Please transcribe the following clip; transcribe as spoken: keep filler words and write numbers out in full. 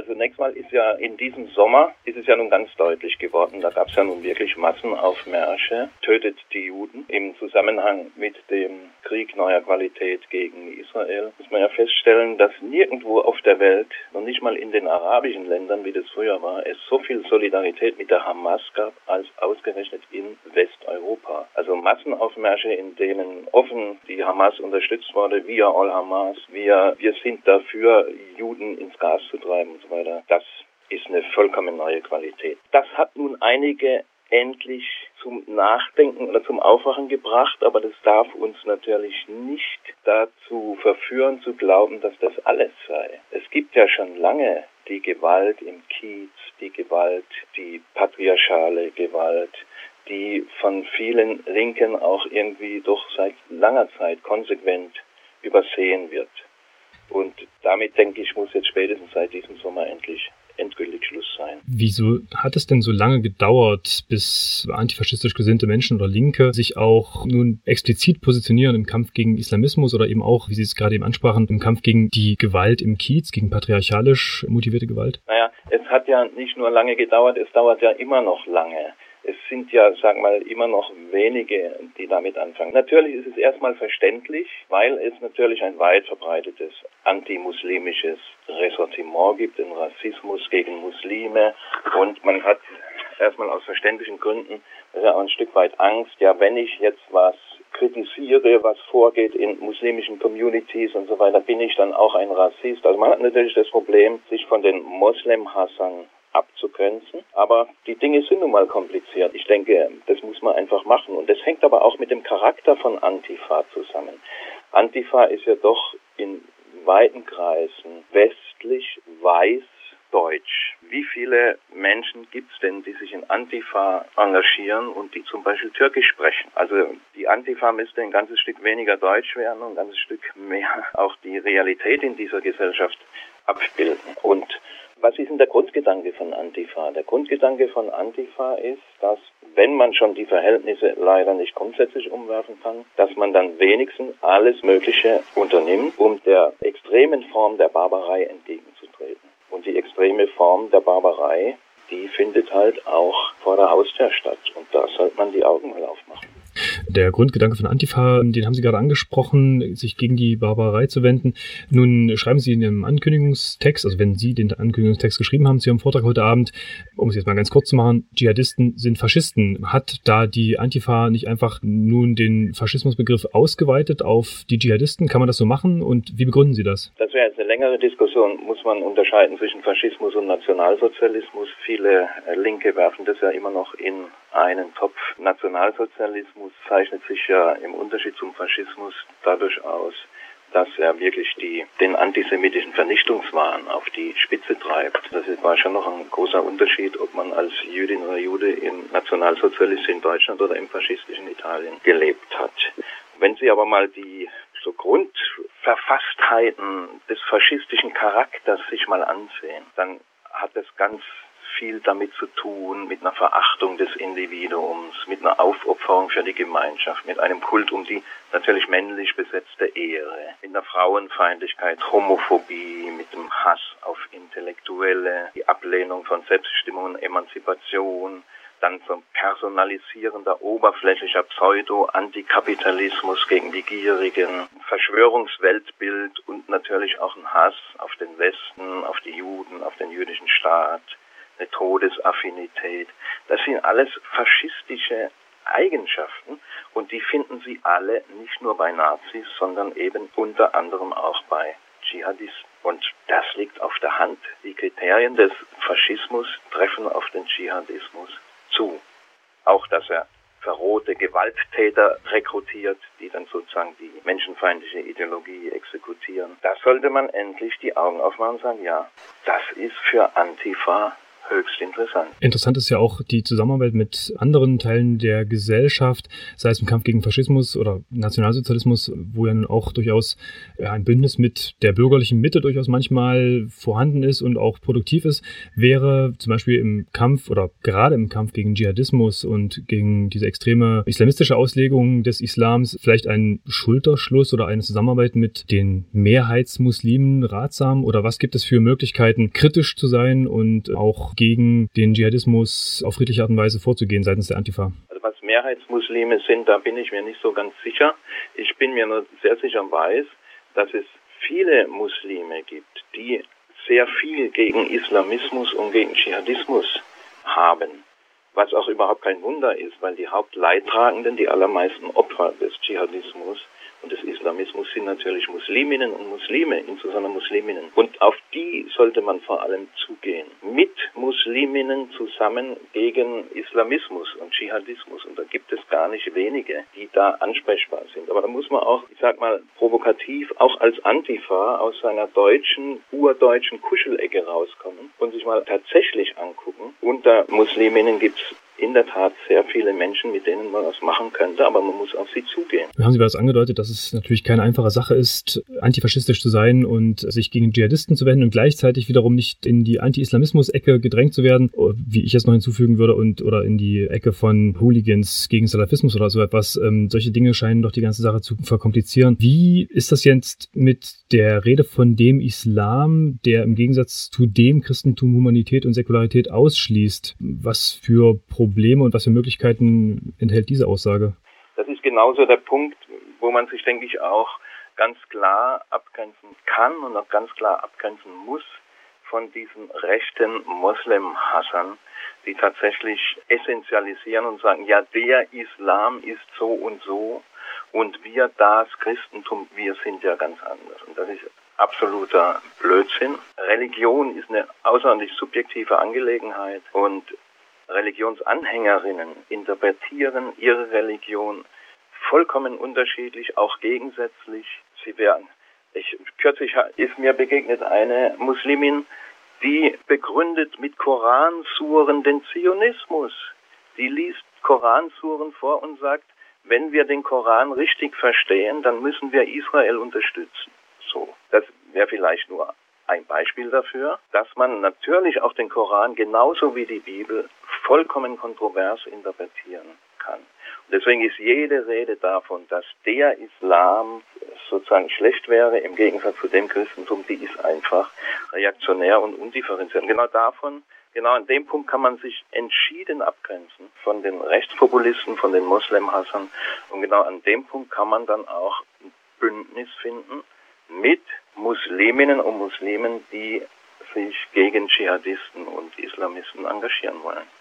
zunächst mal ist ja in diesem Sommer, ist es ja nun ganz deutlich geworden, da gab es ja nun wirklich Massenaufmärsche, tötet die Juden. Im Zusammenhang mit dem Krieg neuer Qualität gegen Israel muss man ja feststellen, dass nirgendwo auf der Welt, noch nicht mal in den arabischen Ländern, wie das früher war, es so viel Solidarität mit der Hamas gab, als ausgerechnet in Westeuropa. Also Massenaufmärsche, in denen offen die Hamas unterstützt wurde, via All-Hamas, via wir sind dafür, Juden ins Gas zu treiben und so weiter. Das ist eine vollkommen neue Qualität. Das hat nun einige endlich zum Nachdenken oder zum Aufwachen gebracht, aber das darf uns natürlich nicht dazu verführen, zu glauben, dass das alles sei. Es gibt ja schon lange die Gewalt im Kiez, die Gewalt, die patriarchale Gewalt, die von vielen Linken auch irgendwie doch seit langer Zeit konsequent übersehen wird. Und damit, denke ich, muss jetzt spätestens seit diesem Sommer endlich endgültig Schluss sein. Wieso hat es denn so lange gedauert, bis antifaschistisch gesinnte Menschen oder Linke sich auch nun explizit positionieren im Kampf gegen Islamismus oder eben auch, wie Sie es gerade eben ansprachen, im Kampf gegen die Gewalt im Kiez, gegen patriarchalisch motivierte Gewalt? Naja, es hat ja nicht nur lange gedauert, es dauert ja immer noch lange. Es sind ja, sag mal, immer noch wenige, die damit anfangen. Natürlich ist es erstmal verständlich, weil es natürlich ein weit verbreitetes antimuslimisches Ressentiment gibt, den Rassismus gegen Muslime. Und man hat erstmal aus verständlichen Gründen ja auch ein Stück weit Angst, ja, wenn ich jetzt was kritisiere, was vorgeht in muslimischen Communities und so weiter, bin ich dann auch ein Rassist. Also man hat natürlich das Problem, sich von den Moslem-Hassern abzugrenzen. Aber die Dinge sind nun mal kompliziert. Ich denke, das muss man einfach machen. Und das hängt aber auch mit dem Charakter von Antifa zusammen. Antifa ist ja doch in weiten Kreisen westlich, weiß, deutsch. Wie viele Menschen gibt es denn, die sich in Antifa engagieren und die zum Beispiel Türkisch sprechen? Also die Antifa müsste ein ganzes Stück weniger deutsch werden und ein ganzes Stück mehr auch die Realität in dieser Gesellschaft abbilden. Und was ist denn der Grundgedanke von Antifa? Der Grundgedanke von Antifa ist, dass, wenn man schon die Verhältnisse leider nicht grundsätzlich umwerfen kann, dass man dann wenigstens alles Mögliche unternimmt, um der extremen Form der Barbarei entgegenzutreten. Und die extreme Form der Barbarei, die findet halt auch vor der Haustür statt. Und da sollte man die Augen mal aufmachen. Der Grundgedanke von Antifa, den haben Sie gerade angesprochen, sich gegen die Barbarei zu wenden. Nun schreiben Sie in Ihrem Ankündigungstext, also wenn Sie den Ankündigungstext geschrieben haben zu Ihrem Vortrag heute Abend, um es jetzt mal ganz kurz zu machen, Dschihadisten sind Faschisten. Hat da die Antifa nicht einfach nun den Faschismusbegriff ausgeweitet auf die Dschihadisten? Kann man das so machen und wie begründen Sie das? Das wäre jetzt eine längere Diskussion. Muss man unterscheiden zwischen Faschismus und Nationalsozialismus. Viele Linke werfen das ja immer noch in einen Topf. Nationalsozialismus zeichnet sich ja im Unterschied zum Faschismus dadurch aus, dass er wirklich die, den antisemitischen Vernichtungswahn auf die Spitze treibt. Das war schon noch ein großer Unterschied, ob man als Jüdin oder Jude im nationalsozialistischen Deutschland oder im faschistischen Italien gelebt hat. Wenn Sie aber mal die so Grundverfasstheiten des faschistischen Charakters sich mal ansehen, dann hat das ganz viel damit zu tun, mit einer Verachtung des Individuums, mit einer Aufopferung für die Gemeinschaft, mit einem Kult um die natürlich männlich besetzte Ehre, mit einer Frauenfeindlichkeit, Homophobie, mit dem Hass auf Intellektuelle, die Ablehnung von Selbstbestimmung und Emanzipation, dann so ein personalisierender, oberflächlicher Pseudo-Antikapitalismus gegen die Gierigen, Verschwörungsweltbild und natürlich auch ein Hass auf den Westen, auf die Juden, auf den jüdischen Staat, eine Todesaffinität. Das sind alles faschistische Eigenschaften und die finden Sie alle nicht nur bei Nazis, sondern eben unter anderem auch bei Dschihadisten. Und das liegt auf der Hand. Die Kriterien des Faschismus treffen auf den Dschihadismus zu. Auch, dass er verrohte Gewalttäter rekrutiert, die dann sozusagen die menschenfeindliche Ideologie exekutieren. Da sollte man endlich die Augen aufmachen und sagen, ja, das ist für Antifa höchst interessant. Interessant ist ja auch die Zusammenarbeit mit anderen Teilen der Gesellschaft, sei es im Kampf gegen Faschismus oder Nationalsozialismus, wo ja nun auch durchaus ja, ein Bündnis mit der bürgerlichen Mitte durchaus manchmal vorhanden ist und auch produktiv ist, wäre zum Beispiel im Kampf oder gerade im Kampf gegen Dschihadismus und gegen diese extreme islamistische Auslegung des Islams vielleicht ein Schulterschluss oder eine Zusammenarbeit mit den Mehrheitsmuslimen ratsam? Oder was gibt es für Möglichkeiten, kritisch zu sein und auch gegen den Dschihadismus auf friedliche Art und Weise vorzugehen seitens der Antifa? Also was Mehrheitsmuslime sind, da bin ich mir nicht so ganz sicher. Ich bin mir nur sehr sicher weiß, dass es viele Muslime gibt, die sehr viel gegen Islamismus und gegen Dschihadismus haben. Was auch überhaupt kein Wunder ist, weil die Hauptleidtragenden, die allermeisten Opfer des Dschihadismus und des Islamismus sind natürlich Musliminnen und Muslime, insbesondere Musliminnen. Und auf die sollte man vor allem zugehen. Mit Musliminnen zusammen gegen Islamismus und Dschihadismus. Und da gibt es gar nicht wenige, die da ansprechbar sind. Aber da muss man auch, ich sag mal, provokativ auch als Antifa aus seiner deutschen, urdeutschen Kuschelecke rauskommen und sich mal tatsächlich angucken. Unter Musliminnen gibt es in der Tat sehr viele Menschen, mit denen man was machen könnte, aber man muss auf sie zugehen. Wir haben Sie bereits angedeutet, dass es natürlich keine einfache Sache ist, antifaschistisch zu sein und sich gegen Dschihadisten zu wenden und gleichzeitig wiederum nicht in die Anti-Islamismus-Ecke gedrängt zu werden, wie ich es noch hinzufügen würde, und oder in die Ecke von Hooligans gegen Salafismus oder so etwas. Ähm, solche Dinge scheinen doch die ganze Sache zu verkomplizieren. Wie ist das jetzt mit der Rede von dem Islam, der im Gegensatz zu dem Christentum Humanität und Säkularität ausschließt? Was für Probleme Probleme und was für Möglichkeiten enthält diese Aussage? Das ist genauso der Punkt, wo man sich, denke ich, auch ganz klar abgrenzen kann und auch ganz klar abgrenzen muss von diesen rechten Moslem-Hassern, die tatsächlich essentialisieren und sagen, ja, der Islam ist so und so und wir, das Christentum, wir sind ja ganz anders. Und das ist absoluter Blödsinn. Religion ist eine außerordentlich subjektive Angelegenheit und Religionsanhängerinnen interpretieren ihre Religion vollkommen unterschiedlich, auch gegensätzlich. Sie werden, ich, kürzlich ist mir begegnet eine Muslimin, die begründet mit Koransuren den Zionismus. Die liest Koransuren vor und sagt, wenn wir den Koran richtig verstehen, dann müssen wir Israel unterstützen. So, das wäre vielleicht nur ein Beispiel dafür, dass man natürlich auch den Koran genauso wie die Bibel vollkommen kontrovers interpretieren kann. Und deswegen ist jede Rede davon, dass der Islam sozusagen schlecht wäre, im Gegensatz zu dem Christentum, die ist einfach reaktionär und undifferenziert. Und genau davon, genau an dem Punkt kann man sich entschieden abgrenzen von den Rechtspopulisten, von den Moslemhassern. Und genau an dem Punkt kann man dann auch ein Bündnis finden mit Musliminnen und Muslimen, die sich gegen Dschihadisten und Islamisten engagieren wollen.